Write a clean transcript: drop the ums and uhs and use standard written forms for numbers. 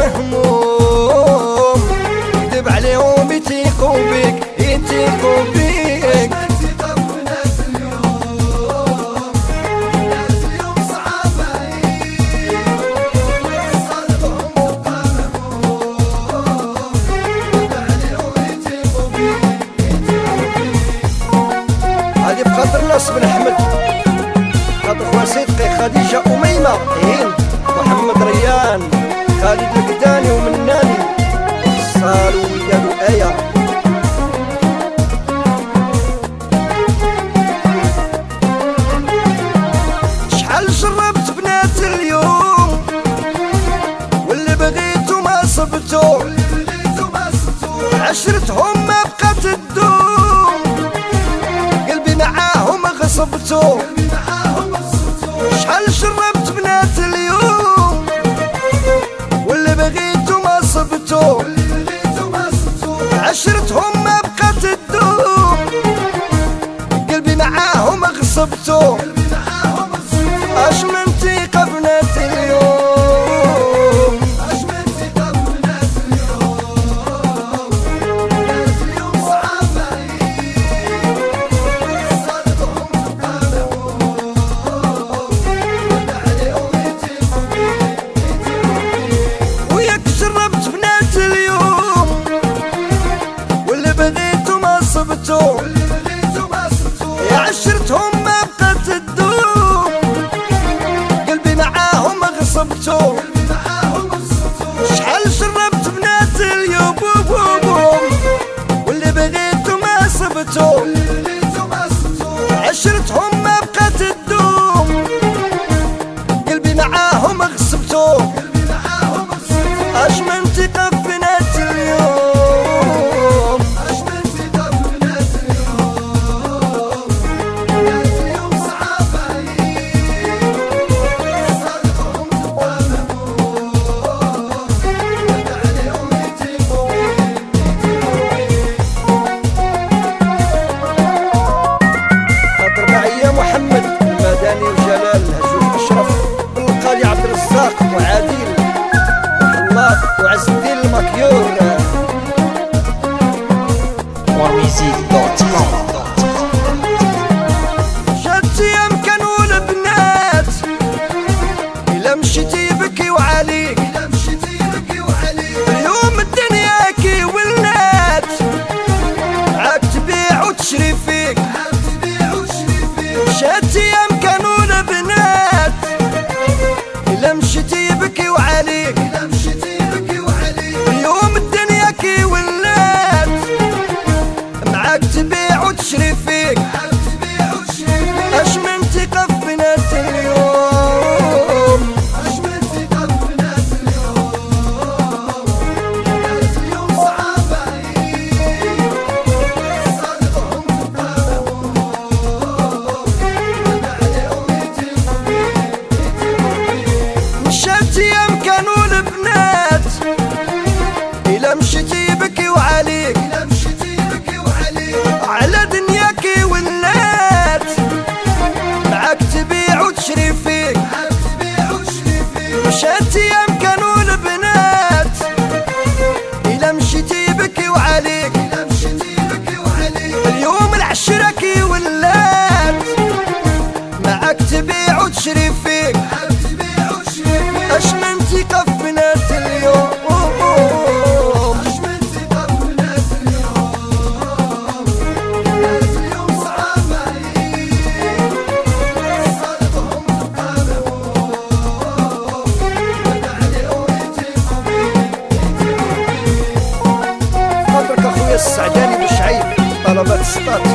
مهموم، كذب عليهم يتيقوا بيك يتيقوا بيك. هذه بخاطر ناس بن احمد، خاطر خويا صدقي، خديجه، اميمه، هند، محمد ريان، خالد القداني ومناني، صالو وليدو ايه. شحال جربت بنات اليوم واللي بغيتو ما صبتو، عشرتهم ما بقات تدوم، قلبي معاهم غصبتو. شحال جربت بنات اليوم واللي بغيتو ما صبتو، عشرتهم ما بقات تدوم، قلبي معاهم غصبتو. اش من ثقة بنات اليوم، اش من ثقة بنات اليوم، بنات اليوم صعبين، صدقهم قالوا عليهم يتيقوا بيك. وياك جربت بنات اليوم واللي بغيتو ما صبتو، يا عشرتهم ما بقات تدوم، قلبي معاهم غصبتو. شحال جربت بنات اليوم واللي بغيتو ما صبتو، عشرتهم ما بقات تدوم، قلبي معاهم غصبتو. اش من ثقة بنات اليوم، اش من ثقة بنات اليوم، بنات اليوم صعبين، صدقهم قالوا عليهم يتيقوا بيك. خاطر معايا محمد المدني وجلال الهجوم اشرف بالقاضي عبد الرزاق وعادل الله وعز الدين المكيور. warmusic.com. جات ايام كانوا البنات الا مشيتي يبكي وعليك، اليوم الدنيا كي ولات عاد تبيع وتشري فيك. جات ايام كانوا البنات الا مشيتي يبكي وعليك، اليوم الدنيا كي ولات معاك تبيع وتشري فيك. اش من ثقة في بنات اليوم، اش من ثقة في بنات اليوم، بنات اليوم صعبين، صدقهم قالوا عليهم يتيقوا بيك. مشات ايام كانوا البنات الا مشيتي يبكي وعليك، على دنياك ولات معاك تبيع وتشري فيك. مشات ايام كانوا البنات الا مشيتي يبكي وعليك، اليوم العشرة كي ولات معاك تبيع وتشري فيك. اش من ثقة في بنات اليوم، اش من ثقة في بنات اليوم، بنات اليوم صعبين، صدقهم قالوا عليهم يتيقوا بيك. خاطرك اخويا السعداني بن شعيب طلبات السطات